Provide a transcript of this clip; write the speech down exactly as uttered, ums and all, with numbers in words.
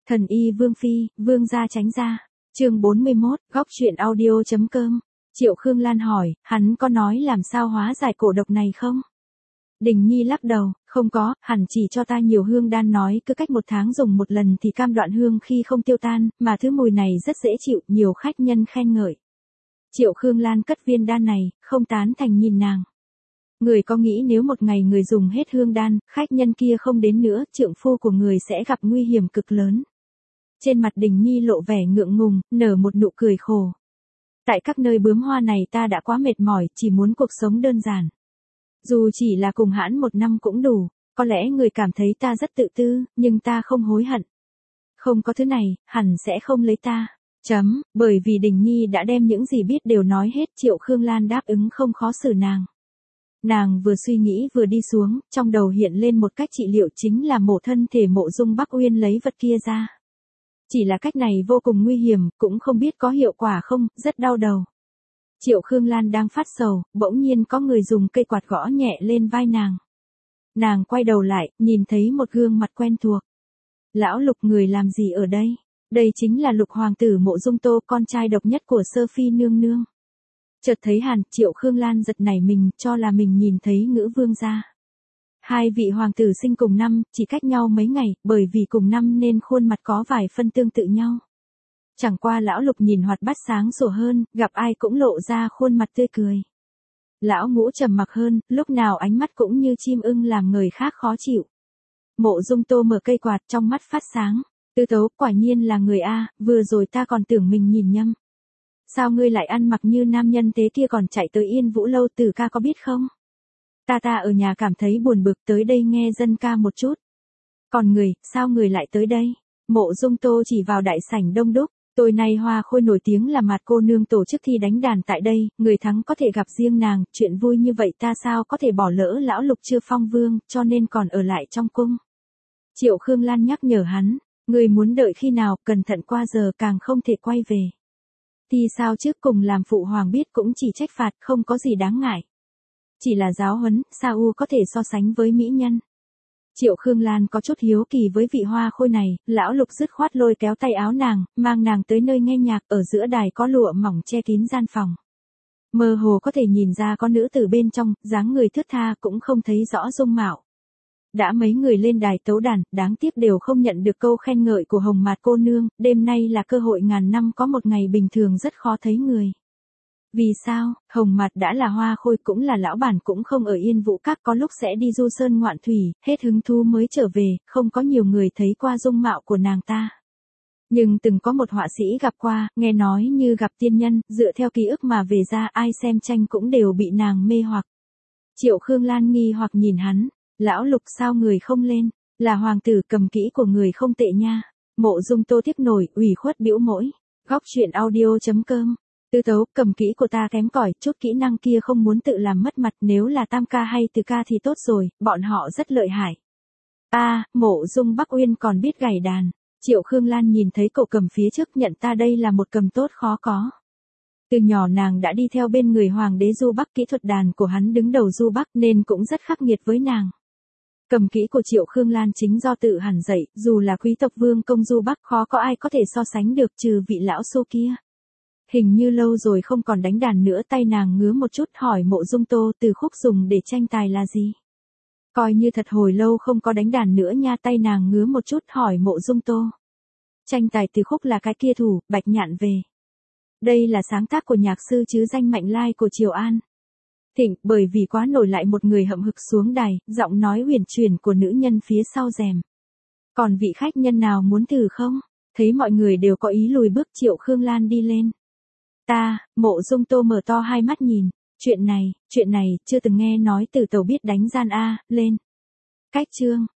Thần y Vương Phi, Vương gia tránh ra. Chương bốn mươi mốt, góc truyện audio chấm com. Triệu Khương Lan hỏi, hắn có nói làm sao hóa giải cổ độc này không? Đình Nhi lắc đầu, không có, hẳn chỉ cho ta nhiều hương đan, nói cứ cách một tháng dùng một lần thì cam đoạn hương khi không tiêu tan, mà thứ mùi này rất dễ chịu, nhiều khách nhân khen ngợi. Triệu Khương Lan cất viên đan này, không tán thành nhìn nàng. Người có nghĩ nếu một ngày người dùng hết hương đan, khách nhân kia không đến nữa, trượng phu của người sẽ gặp nguy hiểm cực lớn. Trên mặt Đình Nhi lộ vẻ ngượng ngùng, nở một nụ cười khổ. Tại các nơi bướm hoa này ta đã quá mệt mỏi, chỉ muốn cuộc sống đơn giản. Dù chỉ là cùng hãn một năm cũng đủ, có lẽ người cảm thấy ta rất tự tư, nhưng ta không hối hận. Không có thứ này, hẳn sẽ không lấy ta. Chấm, bởi vì Đình Nhi đã đem những gì biết đều nói hết, Triệu Khương Lan đáp ứng không khó xử nàng. Nàng vừa suy nghĩ vừa đi xuống, trong đầu hiện lên một cách trị liệu, chính là mổ thân thể Mộ Dung Bắc Uyên lấy vật kia ra. Chỉ là cách này vô cùng nguy hiểm, cũng không biết có hiệu quả không, rất đau đầu. Triệu Khương Lan đang phát sầu, bỗng nhiên có người dùng cây quạt gõ nhẹ lên vai nàng. Nàng quay đầu lại, nhìn thấy một gương mặt quen thuộc. Lão Lục, người làm gì ở đây? Đây chính là Lục hoàng tử Mộ Dung Tô, con trai độc nhất của Sơ Phi nương nương. Chợt thấy Hàn, Triệu Khương Lan giật nảy mình, cho là mình nhìn thấy Ngữ Vương gia. Hai vị hoàng tử sinh cùng năm, chỉ cách nhau mấy ngày, bởi vì cùng năm nên khuôn mặt có vài phân tương tự nhau. Chẳng qua lão Lục nhìn hoạt bát sáng sủa hơn, gặp ai cũng lộ ra khuôn mặt tươi cười. Lão Ngũ trầm mặc hơn, lúc nào ánh mắt cũng như chim ưng làm người khác khó chịu. Mộ Dung Tô mở cây quạt, trong mắt phát sáng. Tư Tấu, quả nhiên là người a, vừa rồi ta còn tưởng mình nhìn nhầm. Sao ngươi lại ăn mặc như nam nhân thế kia còn chạy tới Yên Vũ lâu, Tử ca có biết không? Ta ta ở nhà cảm thấy buồn bực, tới đây nghe dân ca một chút. Còn người, sao người lại tới đây? Mộ Dung Tô chỉ vào đại sảnh đông đúc. Tối nay Hoa Khôi nổi tiếng là Mạt cô nương tổ chức thi đánh đàn tại đây, người thắng có thể gặp riêng nàng, chuyện vui như vậy ta sao có thể bỏ lỡ. Lão Lục chưa phong vương, cho nên còn ở lại trong cung. Triệu Khương Lan nhắc nhở hắn, người muốn đợi khi nào, cẩn thận qua giờ càng không thể quay về. Thì sao trước cùng làm phụ hoàng biết cũng chỉ trách phạt, không có gì đáng ngại. Chỉ là giáo huấn, sao u có thể so sánh với mỹ nhân. Triệu Khương Lan có chút hiếu kỳ với vị Hoa Khôi này, lão Lục dứt khoát lôi kéo tay áo nàng, mang nàng tới nơi nghe nhạc, ở giữa đài có lụa mỏng che kín gian phòng. Mơ hồ có thể nhìn ra có nữ tử bên trong, dáng người thướt tha, cũng không thấy rõ dung mạo. Đã mấy người lên đài tấu đàn, đáng tiếc đều không nhận được câu khen ngợi của Hồng Mạt cô nương, đêm nay là cơ hội ngàn năm có một ngày, bình thường rất khó thấy người. Vì sao? Hồng Mạt đã là Hoa Khôi, cũng là lão bản, cũng không ở Yên Vũ Các, có lúc sẽ đi du sơn ngoạn thủy, hết hứng thú mới trở về, không có nhiều người thấy qua dung mạo của nàng ta. Nhưng từng có một họa sĩ gặp qua, nghe nói như gặp tiên nhân, dựa theo ký ức mà về ra, ai xem tranh cũng đều bị nàng mê hoặc. Triệu Khương Lan nghi hoặc nhìn hắn, lão Lục sao người không lên, là hoàng tử, cầm kỹ của người không tệ nha. Mộ Dung Tô tiếp nổi, ủy khuất bĩu mỗi. Góc truyện audio chấm com. Tư Tấu, cầm kỹ của ta kém cỏi, chút kỹ năng kia không muốn tự làm mất mặt, nếu là tam ca hay tứ ca thì tốt rồi, bọn họ rất lợi hại. A, à, Mộ Dung Bắc Uyên còn biết gảy đàn. Triệu Khương Lan nhìn thấy cậu cầm phía trước, nhận ta đây là một cầm tốt khó có. Từ nhỏ nàng đã đi theo bên người hoàng đế Du Bắc, kỹ thuật đàn của hắn đứng đầu Du Bắc nên cũng rất khắc nghiệt với nàng. Cầm kỹ của Triệu Khương Lan chính do tự hẳn dạy, dù là quý tộc vương công Du Bắc khó có ai có thể so sánh được, trừ vị lão xô kia. Hình như lâu rồi không còn đánh đàn nữa, tay nàng ngứa một chút, hỏi Mộ Dung Tô, từ khúc dùng để tranh tài là gì? Coi như thật hồi lâu không có đánh đàn nữa nha, tay nàng ngứa một chút, hỏi Mộ Dung Tô. Tranh tài từ khúc là cái kia thủ, Bạch Nhạn về. Đây là sáng tác của nhạc sư chứ danh Mạnh Lai của Triều An. Thịnh, bởi vì quá nổi lại một người hậm hực xuống đài, giọng nói huyền chuyển của nữ nhân phía sau rèm. Còn vị khách nhân nào muốn thử không? Thấy mọi người đều có ý lùi bước, Triệu Khương Lan đi lên. Ta, Mộ Dung Tô mở to hai mắt nhìn, chuyện này, chuyện này, chưa từng nghe nói Từ Tẩu biết đánh gian a, lên. Cách chương,